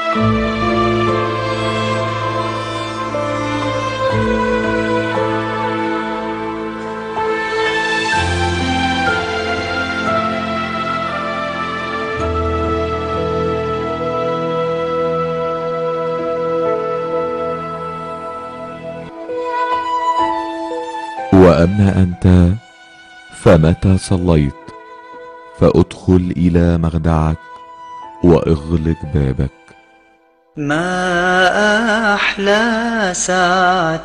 وأما أنت فمتى صليت فأدخل إلى مخدعك وأغلق بابك. ما أحلى ساعة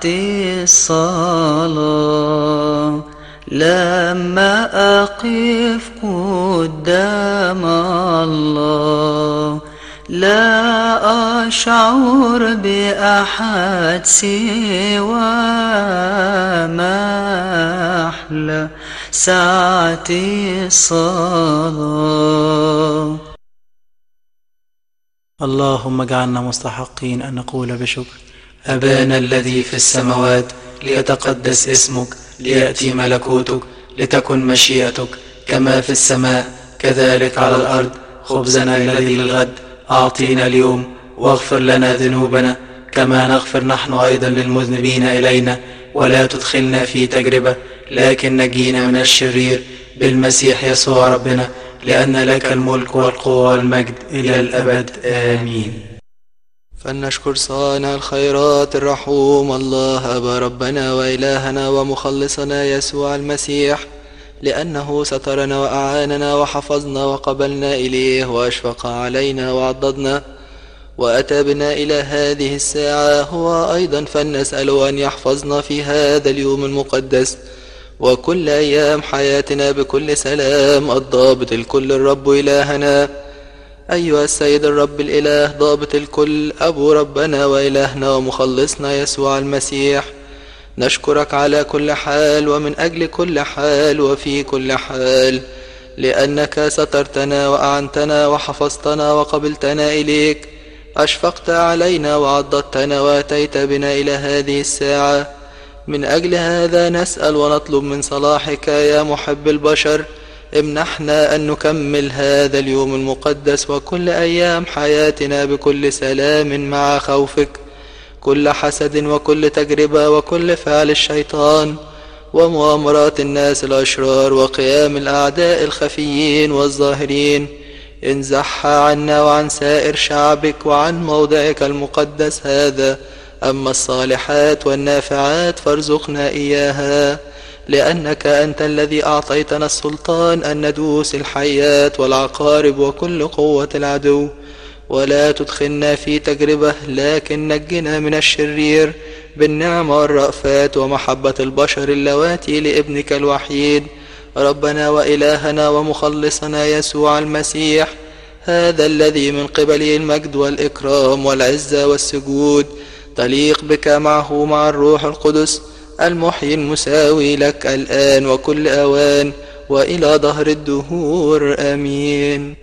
الصلاة لما أقف قدام الله، لا أشعر بأحد سوى ما أحلى ساعة الصلاة. اللهم اجعلنا مستحقين أن نقول بشكر: أبانا الذي في السماوات، ليتقدس اسمك، ليأتي ملكوتك، لتكن مشيئتك كما في السماء كذلك على الأرض. خبزنا الذي للغد أعطينا اليوم، واغفر لنا ذنوبنا كما نغفر نحن أيضا للمذنبين إلينا، ولا تدخلنا في تجربة لكن نجينا من الشرير، بالمسيح يسوع ربنا، لأن لك الملك والقوة والمجد إلى الأبد، آمين. فلنشكر صانع الخيرات الرحوم الله أبا ربنا وإلهنا ومخلصنا يسوع المسيح، لأنه سترنا وأعاننا وحفظنا وقبلنا إليه وأشفق علينا وعضدنا وأتى بنا إلى هذه الساعة هو أيضا، فلنسأله أن يحفظنا في هذا اليوم المقدس وكل أيام حياتنا بكل سلام الضابط الكل الرب إلهنا. أيها السيد الرب الإله ضابط الكل، أبو ربنا وإلهنا ومخلصنا يسوع المسيح، نشكرك على كل حال ومن أجل كل حال وفي كل حال، لأنك سترتنا وأعنتنا وحفظتنا وقبلتنا إليك، أشفقت علينا وعضدتنا وأتيت بنا إلى هذه الساعة. من أجل هذا نسأل ونطلب من صلاحك يا محب البشر، امنحنا أن نكمل هذا اليوم المقدس وكل أيام حياتنا بكل سلام مع خوفك، كل حسد وكل تجربة وكل فعل الشيطان ومؤامرات الناس الأشرار وقيام الأعداء الخفيين والظاهرين، انزحها عنا وعن سائر شعبك وعن موضعك المقدس هذا. أما الصالحات والنافعات فارزقنا إياها، لأنك أنت الذي أعطيتنا السلطان أن ندوس الحيات والعقارب وكل قوة العدو، ولا تدخلنا في تجربة لكن نجنا من الشرير بالنعمة والرأفات ومحبة البشر اللواتي لابنك الوحيد ربنا وإلهنا ومخلصنا يسوع المسيح، هذا الذي من قبله المجد والإكرام والعزة والسجود تليق بك معه مع الروح القدس المحيي المساوي لك الآن وكل أوان وإلى دهر الدهور، آمين.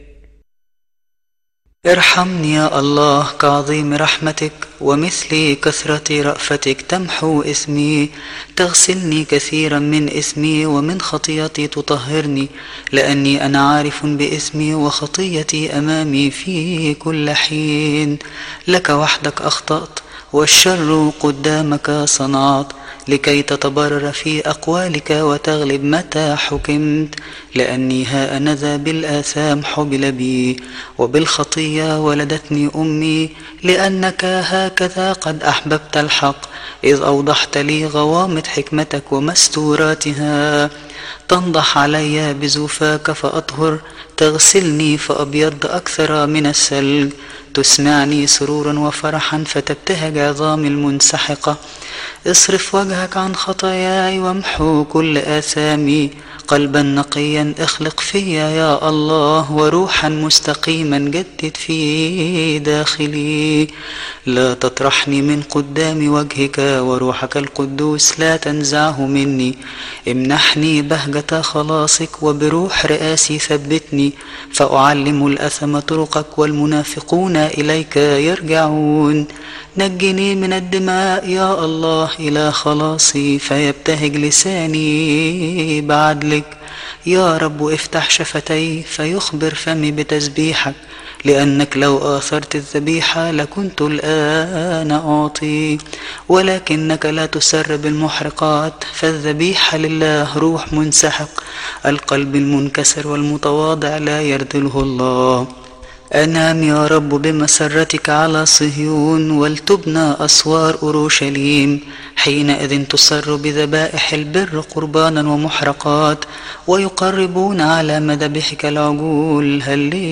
ارحمني يا الله كعظيم رحمتك، ومثل كثرة رأفتك تمحو اسمي، تغسلني كثيرا من اسمي ومن خطيتي تطهرني، لأني أنا عارف باسمي وخطيتي أمامي في كل حين. لك وحدك أخطأت والشر قدامك صنعت، لكي تتبرر في أقوالك وتغلب متى حكمت، لأني ها أنا ذا بالآثام حبل بي، وبالخطية ولدتني أمي، لأنك هكذا قد أحببت الحق، إذ أوضحت لي غوامض حكمتك ومستوراتها. تنضح علي بزوفاك فأطهر، تغسلني فأبيض أكثر من الثلج، تسمعني سرورا وفرحا فتبتهج عظامي المنسحقة. اصرف وجهك عن خطاياي وامحو كل آثامي، قلبا نقيا اخلق فيا يا الله، وروحا مستقيما جدد في داخلي. لا تطرحني من قدام وجهك، وروحك القدوس لا تنزعه مني. امنحني بهجة خلاصك، وبروح رئاسي ثبتني، فأعلم الأثم طرقك والمنافقون إليك يرجعون. نجني من الدماء يا الله إلى خلاصي، فيبتهج لساني بعدلك. يا رب افتح شفتي فيخبر فمي بتسبيحك، لأنك لو آثرت الذبيحة لكنت الآن أعطي، ولكنك لا تسر بالمحرقات، فالذبيحة لله روح منسحق، القلب المنكسر والمتواضع لا يرذله الله. أنام يا رب بمسرتك على صهيون، ولتبنى أسوار أورشليم. حينئذ تسر بذبائح البر قربانا ومحرقات، ويقربون على مذبحك العجول.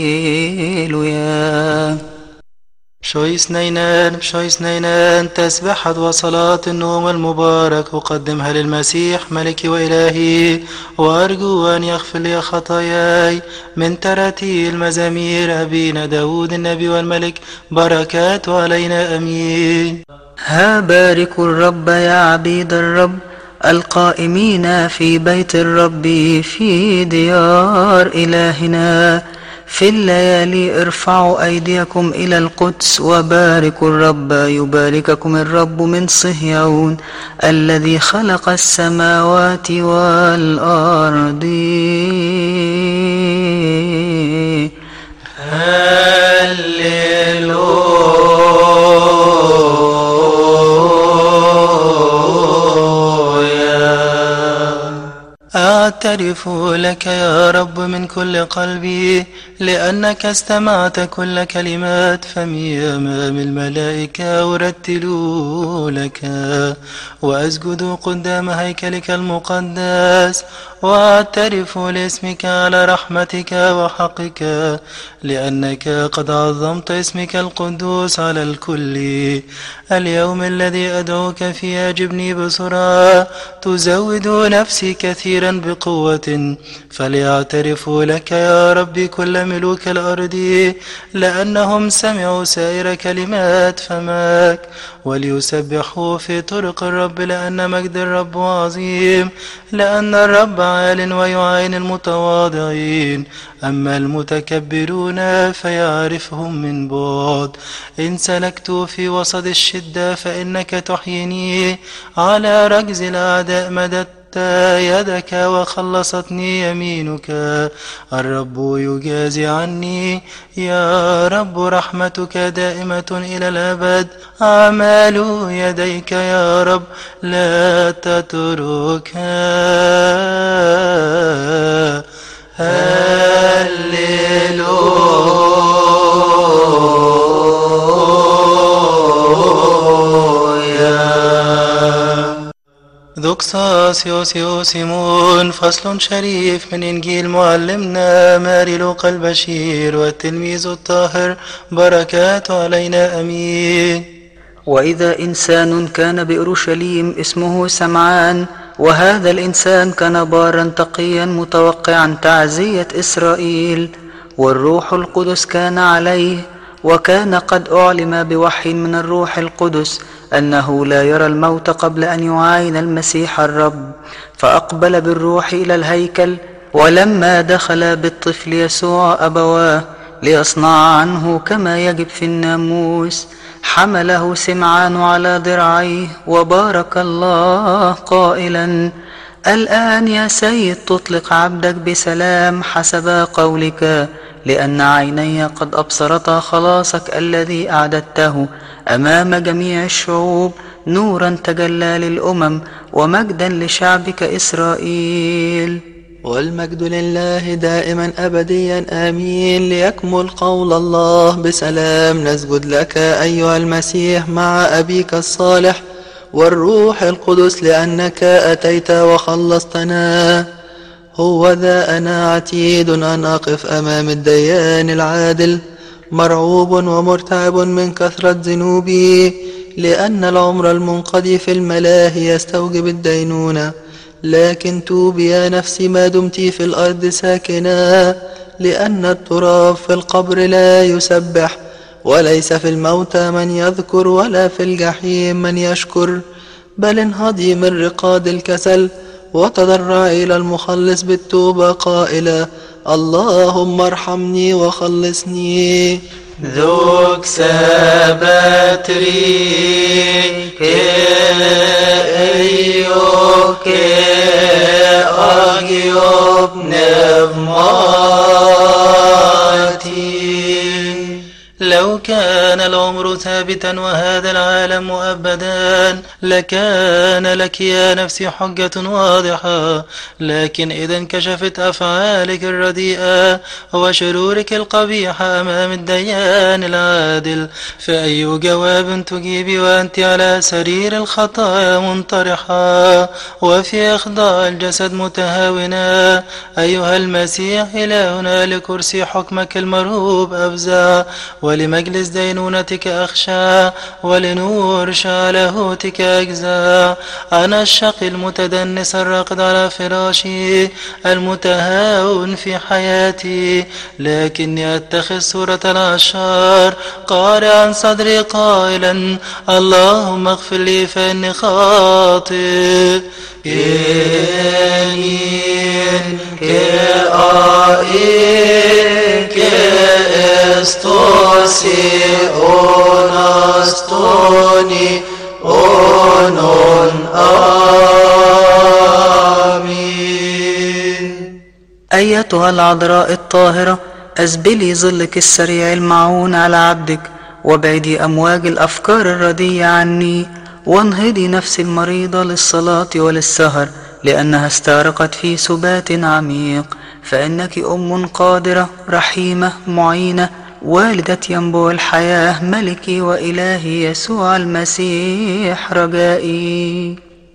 هللويا. بشوي سنينان تسبحت وصلاة النوم المبارك أقدمها للمسيح ملكي وإلهي، وأرجو أن يغفر لي خطاياي من تراتيل مزامير أبينا داود النبي والملك، بركاته علينا أمين. ها باركوا الرب يا عبيد الرب، القائمين في بيت الرب في ديار إلهنا. في الليالي ارفعوا أيديكم إلى القدس وباركوا الرب، يبارككم الرب من صهيون الذي خلق السماوات والأرض. أعترف لك يا رب من كل قلبي، لأنك استمعت كل كلمات فمي أمام الملائكة أرتل لك، وأسجد قدام هيكلك المقدس، وأعترف لاسمك على رحمتك وحقك، لأنك قد عظمت اسمك القدوس على الكل. اليوم الذي أدعوك فيه أجبني بسرعة، تزود نفسي كثيرا بقوة، فليعترفوا لك يا ربي كل ملوك الأرض، لأنهم سمعوا سائر كلمات فمك، وليسبحوا في طرق الرب، لأن مجد الرب عظيم، لأن الرب عال ويعين المتواضعين، أما المتكبرون فيعرفهم من بعد. إن سلكت في وسط الشدة فإنك تحييني، على رجز الأعداء مددت يدك وخلصتني يمينك. الرب يجازي عني، يا رب رحمتك دائمة إلى الأبد، أعمال يديك يا رب لا تتركها. هللويا. دوكساس يوسيمون. فصل شريف من إنجيل معلمنا ماري لوقا البشير والتلميذ الطاهر، بركاته علينا أمين. وإذا إنسان كان بأورشليم اسمه سمعان، وهذا الإنسان كان بارا تقيا متوقعا تعزية إسرائيل، والروح القدس كان عليه، وكان قد أعلم بوحي من الروح القدس أنه لا يرى الموت قبل أن يعاين المسيح الرب. فأقبل بالروح إلى الهيكل، ولما دخل بالطفل يسوع أبواه ليصنع عنه كما يجب في الناموس، حمله سمعان على ذراعيه وبارك الله قائلا: الآن يا سيد تطلق عبدك بسلام حسب قولك، لأن عيني قد أبصرتا خلاصك الذي أعددته أمام جميع الشعوب، نورا تجلى للأمم ومجدا لشعبك إسرائيل. والمجد لله دائما أبديا آمين. ليكمل قول الله بسلام نسجد لك أيها المسيح مع أبيك الصالح والروح القدس، لأنك أتيت وخلصتنا. هو ذا أنا عتيد أن أقف أمام الديان العادل، مرعوب ومرتعب من كثرة ذنوبي، لأن العمر المنقضي في الملاهي يستوجب الدينونة. لكن توبي يا نفسي ما دمت في الأرض ساكنا، لأن التراب في القبر لا يسبح، وليس في الموتى من يذكر، ولا في الجحيم من يشكر. بل انهضي من رقاد الكسل وتضرع إلى المخلص بالتوبة قائلا: اللهم ارحمني وخلصني. ذوك سباتري كأيوك أجيب نبماتي. لو كان العمر ثابتا وهذا العالم مؤبدا لكان لك يا نفسي حجة واضحة، لكن إذا انكشفت أفعالك الرديئة وشرورك القبيحة أمام الديان العادل فأي جواب تجيبي وأنت على سرير الخطايا منطرحة وفي إخضاع الجسد متهاونا؟ أيها المسيح إلهنا لكرسي حكمك المرهوب أفزع، ولمجلس دينونتك أخشى، ولنور شعلهوتك أجزع. أنا الشقي المتدنس الراقد على فراشي المتهاون في حياتي، لكني أتخذ صورة العشار قارعا صدري قائلا اللهم اغفر لي فإني خاطئ. Kien, que estosi onastoni onon آمين. أيتها العذراء الطاهرة، أسبلي ظلك السريع المعون على عبدك، وابعدي أمواج الأفكار الردية عني، وانهضي نفسي المريضة للصلاة وللسهر، لأنها استغرقت في سبات عميق، فإنك أم قادرة رحيمة معينة، والدة ينبوع الحياة، ملكي وإلهي يسوع المسيح رجائي.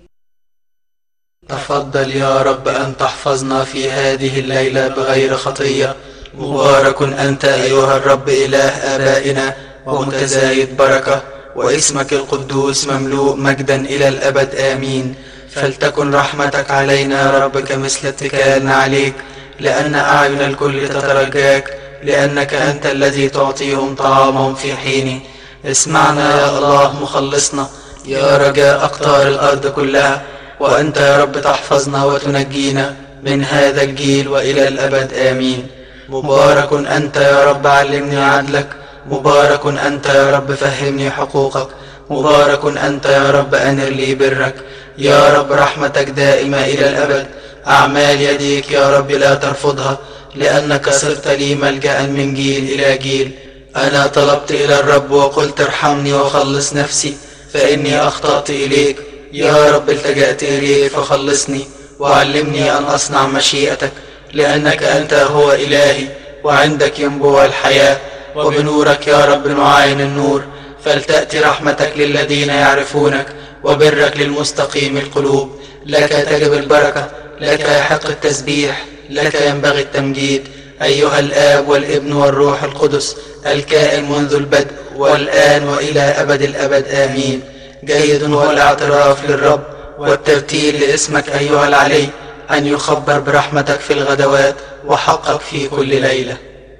تفضل يا رب أن تحفظنا في هذه الليلة بغير خطية. مبارك أنت أيها الرب إله آبائنا ومتزايد بركة، واسمك القدوس مملوء مجدا إلى الأبد آمين. فلتكن رحمتك علينا يا رب كمثل اتكالنا عليك، لأن أعين الكل تترجاك، لأنك أنت الذي تعطيهم طعامهم في حينه. اسمعنا يا الله مخلصنا، يا رجاء أقطار الأرض كلها، وأنت يا رب تحفظنا وتنجينا من هذا الجيل وإلى الأبد آمين. مبارك أنت يا رب علمني عدلك، مبارك أنت يا رب فهمني حقوقك، مبارك أنت يا رب أنر لي برك. يا رب رحمتك دائمة إلى الأبد، أعمال يديك يا رب لا ترفضها، لأنك صرت لي ملجأ من جيل إلى جيل. أنا طلبت إلى الرب وقلت ارحمني وخلص نفسي، فإني أخطأت إليك. يا رب التجأت إليك فخلصني، وعلمني أن أصنع مشيئتك، لأنك أنت هو إلهي، وعندك ينبوع الحياة، وبنورك يا رب نعاين النور. فلتأتي رحمتك للذين يعرفونك، وبرك للمستقيم القلوب. لك تجب البركة، لك يحق التسبيح، لك ينبغي التمجيد، أيها الآب والابن والروح القدس، الكائن منذ البدء والآن وإلى أبد الأبد آمين. جيد هو الاعتراف للرب والترتيل لاسمك أيها العلي، أن يخبر برحمتك في الغدوات وحقك في كل ليلة.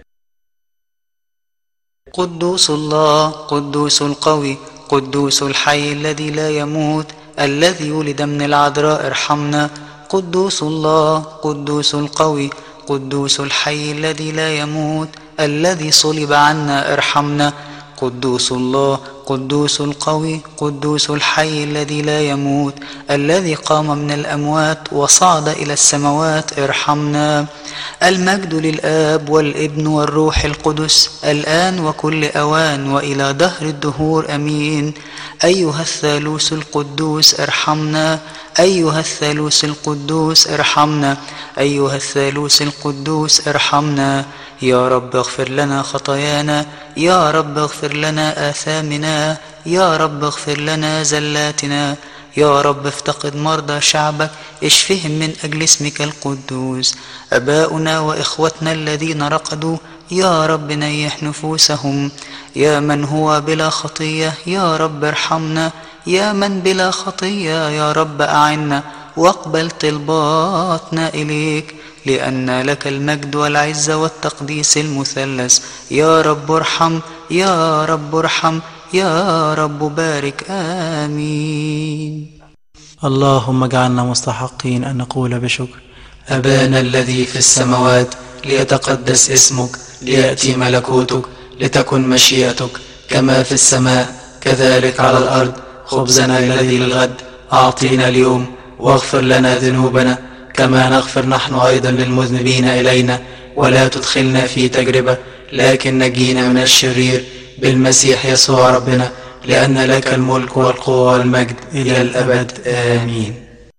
قدوس الله، قدوس القوي، قدوس الحي الذي لا يموت، الذي ولد من العذراء ارحمنا. قدوس الله، قدوس القوي، قدوس الحي الذي لا يموت، الذي صلب عنا ارحمنا. قدوس الله، قدوس القوي، قدوس الحي الذي لا يموت، الذي قام من الأموات وصعد إلى السماوات ارحمنا. المجد للآب والابن والروح القدس، الآن وكل أوان وإلى دهر الدهور أمين. أيها الثالوث القدوس ارحمنا، أيها الثالوث القدوس ارحمنا، أيها الثالوث القدوس ارحمنا. يا رب اغفر لنا خطايانا، يا رب اغفر لنا آثامنا، يا رب اغفر لنا زلاتنا. يا رب افتقد مرضى شعبك، اشفهم من أجل اسمك القدوس. أباؤنا وإخوتنا الذين رقدوا، يا رب نيح نفوسهم. يا من هو بلا خطية، يا رب ارحمنا. يا من بلا خطية، يا رب أعنا، واقبل طلباتنا إليك، لأن لك المجد والعزة والتقديس المثلث. يا رب ارحم، يا رب ارحم، يا رب بارك آمين. اللهم اجعلنا مستحقين أن نقول بشكر: أبانا الذي في السماوات، ليتقدس اسمك، ليأتي ملكوتك، لتكن مشيئتك كما في السماء كذلك على الأرض. خبزنا الذي للغد أعطينا اليوم، واغفر لنا ذنوبنا كما نغفر نحن أيضا للمذنبين إلينا، ولا تدخلنا في تجربة، لكن نجينا من الشرير، بالمسيح يسوع ربنا، لأن لك الملك والقوة والمجد إلى الأبد. آمين.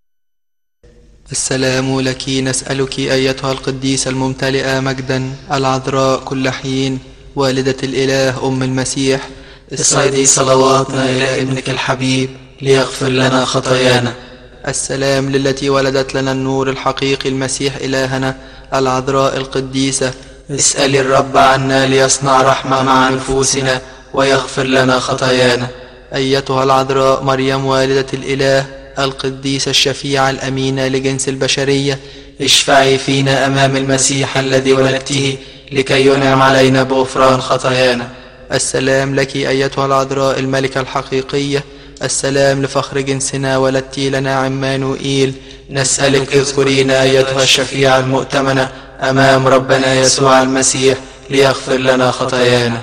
السلام لك نسألك أيتها القديسة الممتلئة مجدا العذراء كل حين، والدة الإله أم المسيح، اصعدي صلواتنا إلى ابنك الحبيب ليغفر لنا خطايانا. السلام للتي ولدت لنا النور الحقيقي المسيح إلهنا العذراء القديسة، اسألي الرب عنا ليصنع رحمة مع نفوسنا ويغفر لنا خطايانا. أيتها العذراء مريم والدة الإله القديسة الشفيعة الأمينة لجنس البشرية، اشفعي فينا أمام المسيح الذي ولدته لكي ينعم علينا بغفران خطايانا. السلام لك أيتها العذراء الملكة الحقيقية، السلام لفخر جنسنا ولدت لنا عمانوئيل. نسألك اذكرينا أيتها الشفيعة المؤتمنة أمام ربنا يسوع المسيح ليغفر لنا خطايانا.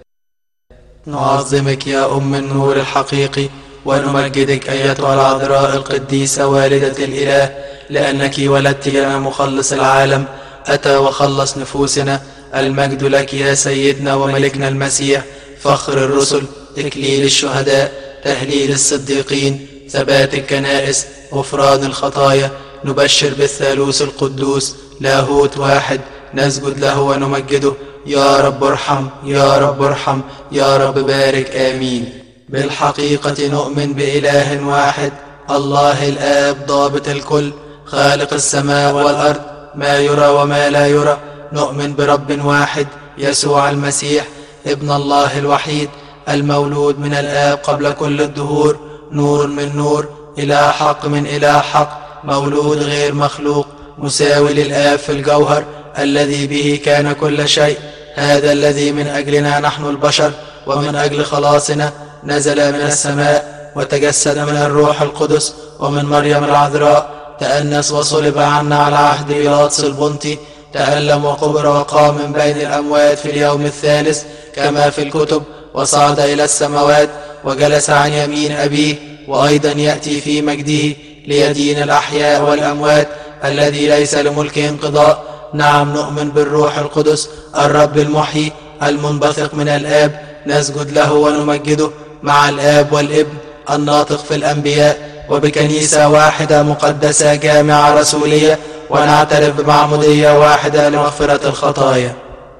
نعظمك يا أم النور الحقيقي ونمجدك أيتها العذراء القديسة والدة الإله، لأنك ولدت لنا مخلص العالم أتى وخلص نفوسنا. المجد لك يا سيدنا وملكنا المسيح، فخر الرسل، إكليل الشهداء، تهليل الصديقين، ثبات الكنائس، غفران الخطايا. نبشر بالثالوث القدوس لاهوت واحد، نسجد له ونمجده. يا رب ارحم، يا رب ارحم، يا رب بارك. آمين. بالحقيقة نؤمن بإله واحد، الله الآب ضابط الكل، خالق السماء والأرض، ما يرى وما لا يرى. نؤمن برب واحد يسوع المسيح ابن الله الوحيد، المولود من الآب قبل كل الدهور، نور من نور، إله حق من إله حق، مولود غير مخلوق، مساوي للآب في الجوهر، الذي به كان كل شيء. هذا الذي من أجلنا نحن البشر ومن أجل خلاصنا نزل من السماء وتجسد من الروح القدس ومن مريم العذراء، تأنس وصلب عنا على عهد بيلاطس البنطي، تألم وقبر وقام من بين الأموات في اليوم الثالث كما في الكتب، وصعد إلى السماوات وجلس عن يمين أبيه، وأيضا يأتي في مجده ليدين الأحياء والأموات، الذي ليس لملكه انقضاء. نعم، نؤمن بالروح القدس الرب المحيي المنبثق من الآب، نسجد له ونمجده مع الآب والابن الناطق في الأنبياء، وبكنيسة واحدة مقدسة جامعة رسولية، ونعترف بمعمودية واحدة لمغفرة الخطايا،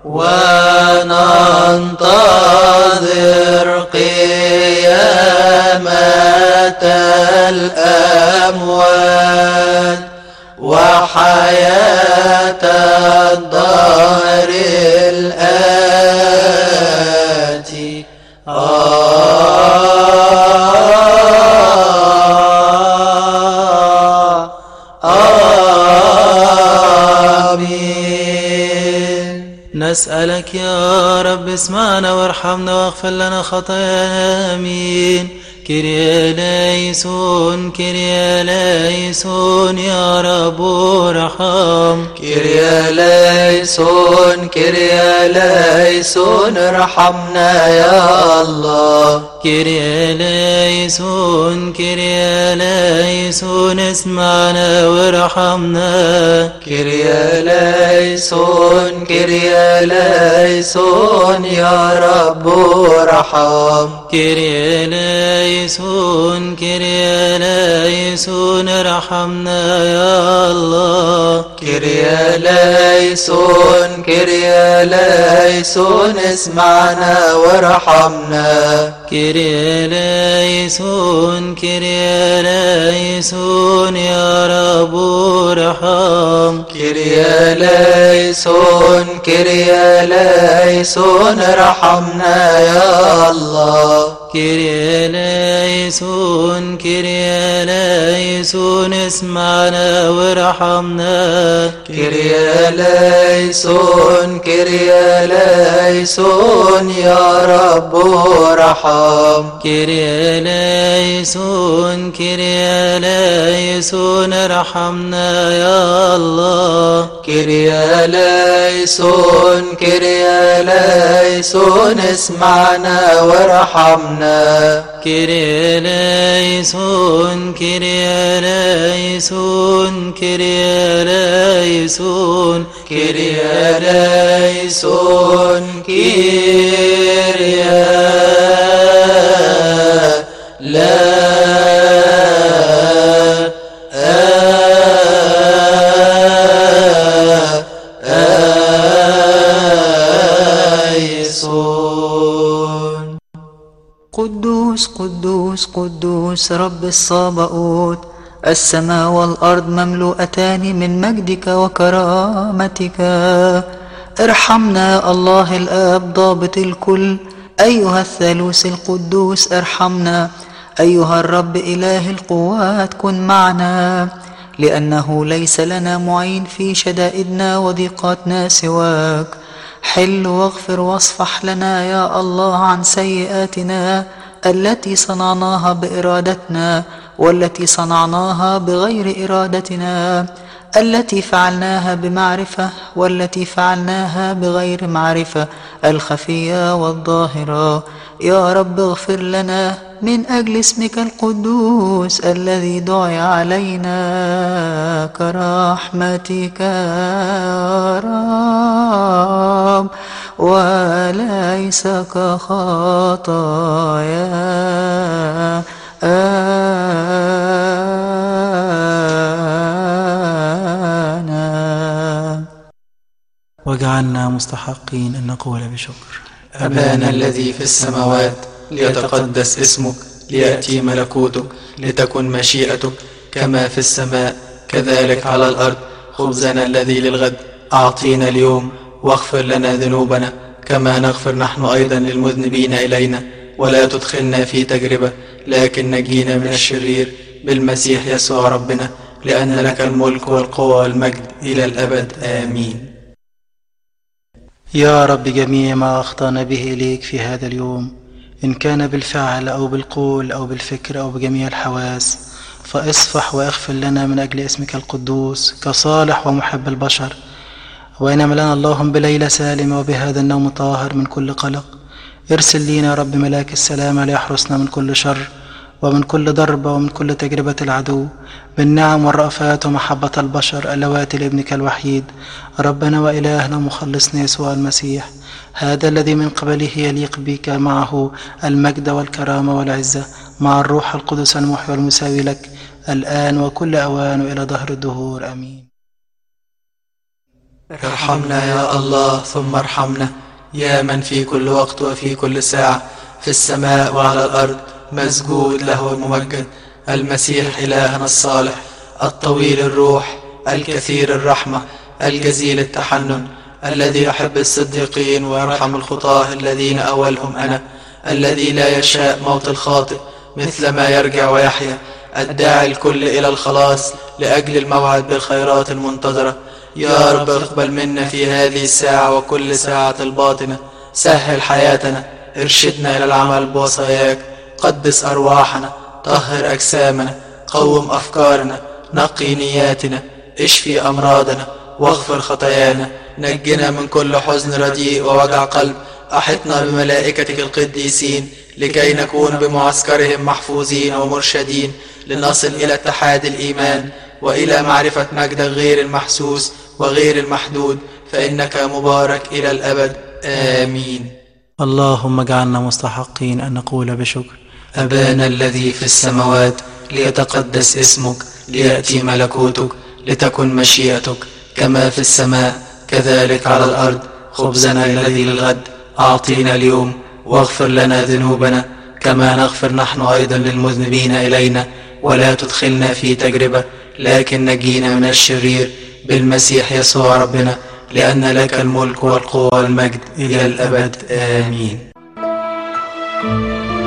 وننتظر قيامة الأموات وحياة الدهر الآتي. آمين. نسألك يا رب اسمعنا وارحمنا واغفر لنا خطايانا. آمين. كيريا ليسون، كيريا ليسون، يا رب ارحم. كيريا ليسون، كيريا ليسون، ارحمنا يا الله. كيريا ليسون، كيريا ليسون، اسمعنا وارحمنا. كيريا ليسون، كيريا ليسون، يا رب ارحم. كيريا ليسون، كيريا ليسون، ارحمنا يا الله. كيريا ليسون، كيريا ليسون، اسمعنا وارحمنا. كيريا ليسون، كيريا ليسون، يا رب ارحم. كيريا ليسون، كيريا ليسون، ارحمنا يا الله. كيريا ليسون، كيريا ليسون، اسمعنا وارحمنا. كيريا ليسون، كيريا ليسون، يا رب ارحم. كيريا ليسون كيريا ليسون ارحمنا يا الله. كيريا ليسون كيريا ليسون اسمعنا وارحمنا. كيريا ليسون كيريا ليسون كيريا ليسون كيريا ليسون كيريا ليسون. قدوس قدوس قدوس رب الصباؤوت، السماء والأرض مملوءتان من مجدك وكرامتك. ارحمنا الله الآب ضابط الكل، أيها الثالوث القدوس ارحمنا. أيها الرب إله القوات كن معنا، لأنه ليس لنا معين في شدائدنا وضيقاتنا سواك. حل واغفر واصفح لنا يا الله عن سيئاتنا التي صنعناها بإرادتنا، والتي صنعناها بغير إرادتنا، التي فعلناها بمعرفة والتي فعلناها بغير معرفة، الخفية والظاهرة. يا رب اغفر لنا من أجل اسمك القدوس الذي دعي علينا كرحمتك يا رب، وليس كخطايا واجعلنا مستحقين أن نقول بشكر. أبانا الذي في السماوات، ليتقدس اسمك، ليأتي ملكوتك، لتكن مشيئتك كما في السماء كذلك على الأرض. خبزنا الذي للغد أعطينا اليوم، واغفر لنا ذنوبنا كما نغفر نحن أيضا للمذنبين إلينا، ولا تدخلنا في تجربة لكن نجينا من الشرير، بالمسيح يسوع ربنا، لأن لك الملك والقوة والمجد إلى الأبد آمين. يا رب جميع ما أخطأنا به إليك في هذا اليوم، إن كان بالفعل أو بالقول أو بالفكر أو بجميع الحواس، فاصفح واغفر لنا من أجل اسمك القدوس كصالح ومحب البشر. وإنما لنا اللهم بليلة سالمة وبهذا النوم طاهر من كل قلق. ارسل لينا يا رب ملاك السلامة ليحرسنا من كل شر ومن كل ضربة ومن كل تجربة العدو، بالنعم والرأفات ومحبة البشر اللواتي لابنك الوحيد ربنا وإلهنا مخلصنا يسوع المسيح، هذا الذي من قبله يليق بك معه المجد والكرامة والعزة مع الروح القدس المحيي والمساوي لك الآن وكل أوان وإلى دهر الدهور آمين. ارحمنا يا الله ثم ارحمنا، يا من في كل وقت وفي كل ساعة في السماء وعلى الأرض مسجود له الممجد، المسيح إلهنا الصالح الطويل الروح الكثير الرحمة الجزيل التحنن، الذي يحب الصديقين ويرحم الخطاة الذين أولهم أنا، الذي لا يشاء موت الخاطئ مثل ما يرجع ويحيا، الداعي الكل إلى الخلاص لأجل الموعد بالخيرات المنتظرة. يا رب اقبل منا في هذه الساعة وكل ساعة الباطنة، سهل حياتنا، ارشدنا إلى العمل بوصاياك، قدس أرواحنا، طهر أجسامنا، قوم أفكارنا، نقي نياتنا، اشفي أمراضنا، واغفر خطايانا، نجنا من كل حزن رديء ووجع قلب، أحطنا بملائكتك القديسين لكي نكون بمعسكرهم محفوظين ومرشدين، لنصل إلى اتحاد الإيمان وإلى معرفة مجدك غير المحسوس وغير المحدود، فإنك مبارك إلى الأبد آمين. اللهم اجعلنا مستحقين أن نقول بشكر. أبانا الذي في السماوات، ليتقدس اسمك، ليأتي ملكوتك، لتكن مشيئتك كما في السماء كذلك على الأرض. خبزنا الذي للغد أعطينا اليوم، واغفر لنا ذنوبنا كما نغفر نحن أيضا للمذنبين إلينا، ولا تدخلنا في تجربة لكن نجينا من الشرير، بالمسيح يسوع ربنا، لأن لك الملك والقوة والمجد إلى الأبد آمين.